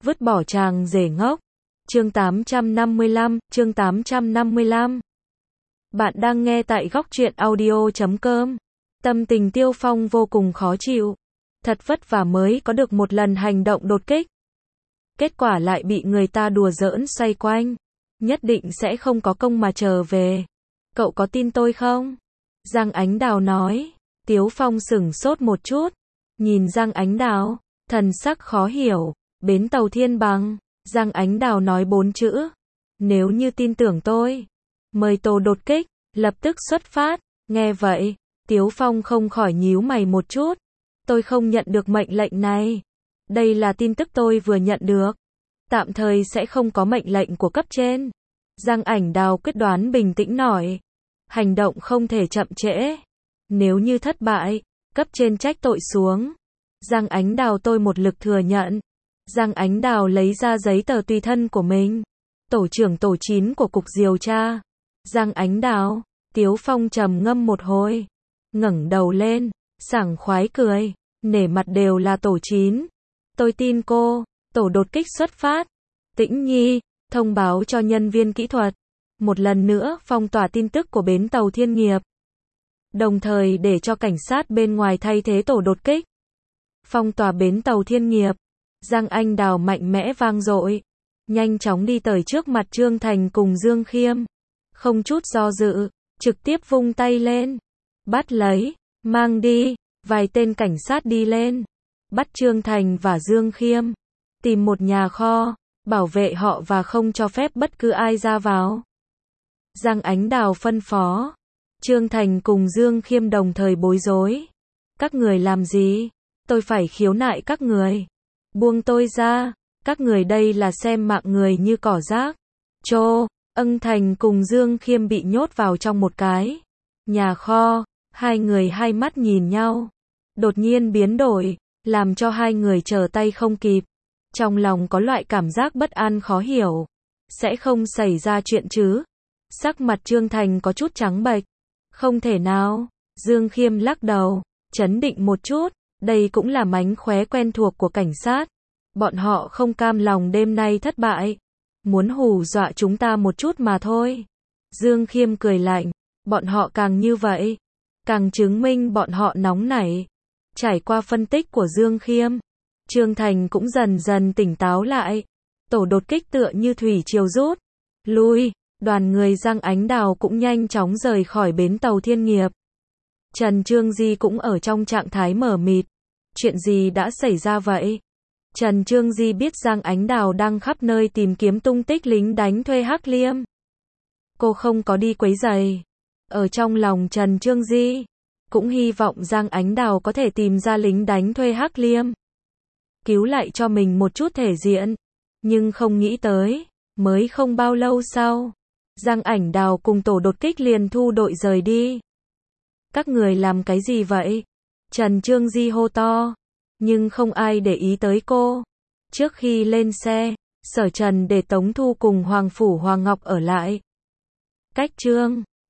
Vứt bỏ chàng rể ngốc. Chương 855. Bạn đang nghe tại góc truyện audio.com. Tâm tình Tiêu Phong vô cùng khó chịu. Thật vất vả mới có được một lần hành động đột kích. Kết quả lại bị người ta đùa giỡn xoay quanh. Nhất định sẽ không có công mà trở về. Cậu có tin tôi không? Giang Ánh Đào nói. Tiếu Phong sửng sốt một chút. Nhìn Giang Ánh Đào, thần sắc khó hiểu. Bến tàu Thiên Bằng. Giang Ánh Đào nói 4 chữ. Nếu như tin tưởng tôi, mời tổ đột kích, lập tức xuất phát. Nghe vậy, Tiếu Phong không khỏi nhíu mày một chút. Tôi không nhận được mệnh lệnh này. Đây là tin tức tôi vừa nhận được. Tạm thời sẽ không có mệnh lệnh của cấp trên. Giang Ánh Đào quyết đoán bình tĩnh nói. Hành động không thể chậm trễ. Nếu như thất bại, cấp trên trách tội xuống. Giang Ánh Đào tôi một lực thừa nhận. Giang Ánh Đào lấy ra giấy tờ tùy thân của mình. Tổ trưởng tổ 9 của cục điều tra. Giang Ánh Đào. Tiếu Phong trầm ngâm một hồi. Ngẩng đầu lên, sảng khoái cười. Nể mặt đều là tổ 9. Tôi tin cô. Tổ đột kích xuất phát. Tĩnh Nhi, thông báo cho nhân viên kỹ thuật. Một lần nữa phong tỏa tin tức của bến tàu Thiên Nghiệp. Đồng thời để cho cảnh sát bên ngoài thay thế tổ đột kích. Phong tỏa bến tàu Thiên Nghiệp. Giang Ánh Đào mạnh mẽ vang dội. Nhanh chóng đi tới trước mặt Trương Thành cùng Dương Khiêm. Không chút do dự, trực tiếp vung tay lên. Bắt lấy, mang đi. Vài tên cảnh sát đi lên. Bắt Trương Thành và Dương Khiêm. Tìm một nhà kho, bảo vệ họ và không cho phép bất cứ ai ra vào. Giang Ánh Đào phân phó. Trương Thành cùng Dương Khiêm đồng thời bối rối. Các người làm gì? Tôi phải khiếu nại các người. Buông tôi ra. Các người đây là xem mạng người như cỏ rác. Ân Thành cùng Dương Khiêm bị nhốt vào trong một cái nhà kho. Hai người hai mắt nhìn nhau. Đột nhiên biến đổi, làm cho hai người trở tay không kịp. Trong lòng có loại cảm giác bất an khó hiểu. Sẽ không xảy ra chuyện chứ? Sắc mặt Trương Thành có chút trắng bệch. Không thể nào. Dương Khiêm lắc đầu, trấn định một chút. Đây cũng là mánh khóe quen thuộc của cảnh sát. Bọn họ không cam lòng đêm nay thất bại. Muốn hù dọa chúng ta một chút mà thôi. Dương Khiêm cười lạnh. Bọn họ càng như vậy, càng chứng minh bọn họ nóng nảy. Trải qua phân tích của Dương Khiêm, Trương Thành cũng dần dần tỉnh táo lại. Tổ đột kích tựa như thủy triều rút lui. Đoàn người Giang Ánh Đào cũng nhanh chóng rời khỏi bến tàu Thiên Nghiệp. Trần Trương Di cũng ở trong trạng thái mờ mịt. Chuyện gì đã xảy ra vậy? Trần Trương Di biết Giang Ánh Đào đang khắp nơi tìm kiếm tung tích lính đánh thuê Hắc Liêm. Cô không có đi quấy rầy. Ở trong lòng Trần Trương Di, cũng hy vọng Giang Ánh Đào có thể tìm ra lính đánh thuê Hắc Liêm. Cứu lại cho mình một chút thể diện. Nhưng không nghĩ tới, mới không bao lâu sau, Giang Ánh Đào cùng tổ đột kích liền thu đội rời đi. Các người làm cái gì vậy? Trần Trương Di hô to. Nhưng không ai để ý tới cô. Trước khi lên xe, Sở Trần để Tống Thu cùng Hoàng Phủ Hoàng Ngọc ở lại. Cách Trương